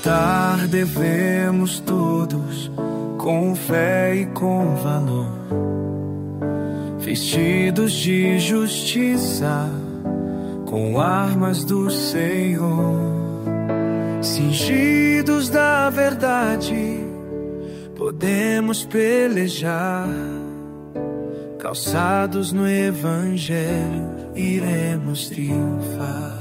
lutar devemos todos, com fé e com valor, vestidos de justiça, com armas do Senhor, cingidos da verdade, podemos pelejar, calçados no Evangelho, iremos triunfar.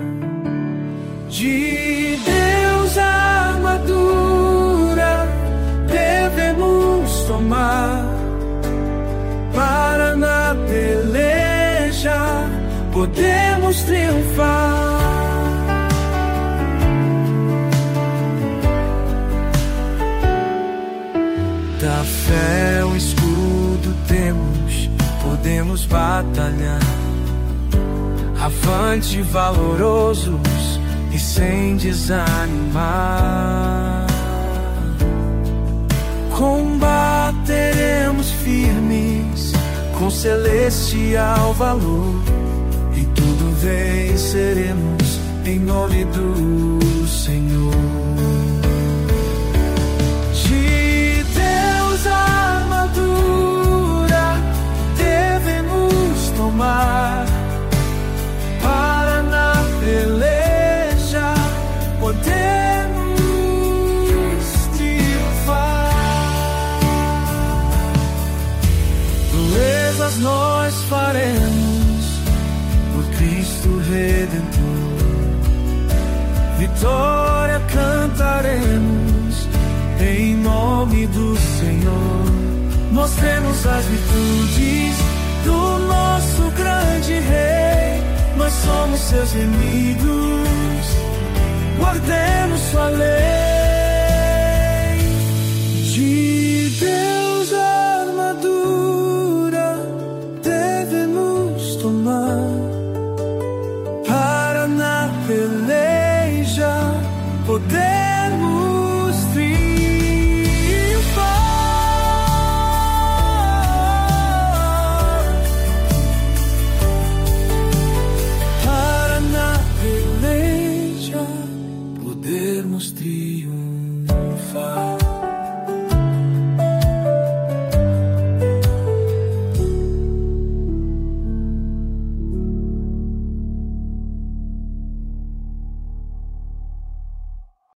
De Deus a armadura devemos tomar, para na peleja podemos triunfar. Da fé o escudo temos, podemos batalhar, avante valorosos e sem desanimar. Combateremos firmes com celestial valor, e tudo venceremos em nome do Senhor. De Deus a armadura devemos tomar, para na peleja podemos triunfar. Proezas nós faremos por Cristo Redentor, vitória cantaremos em nome do Senhor. Mostremos as virtudes do nosso grande Rei, nós somos seus inimigos, guardemos sua lei. De Deus a armadura devemos tomar, para na peleja podemos triunfar. Para na peleja podemos triunfar.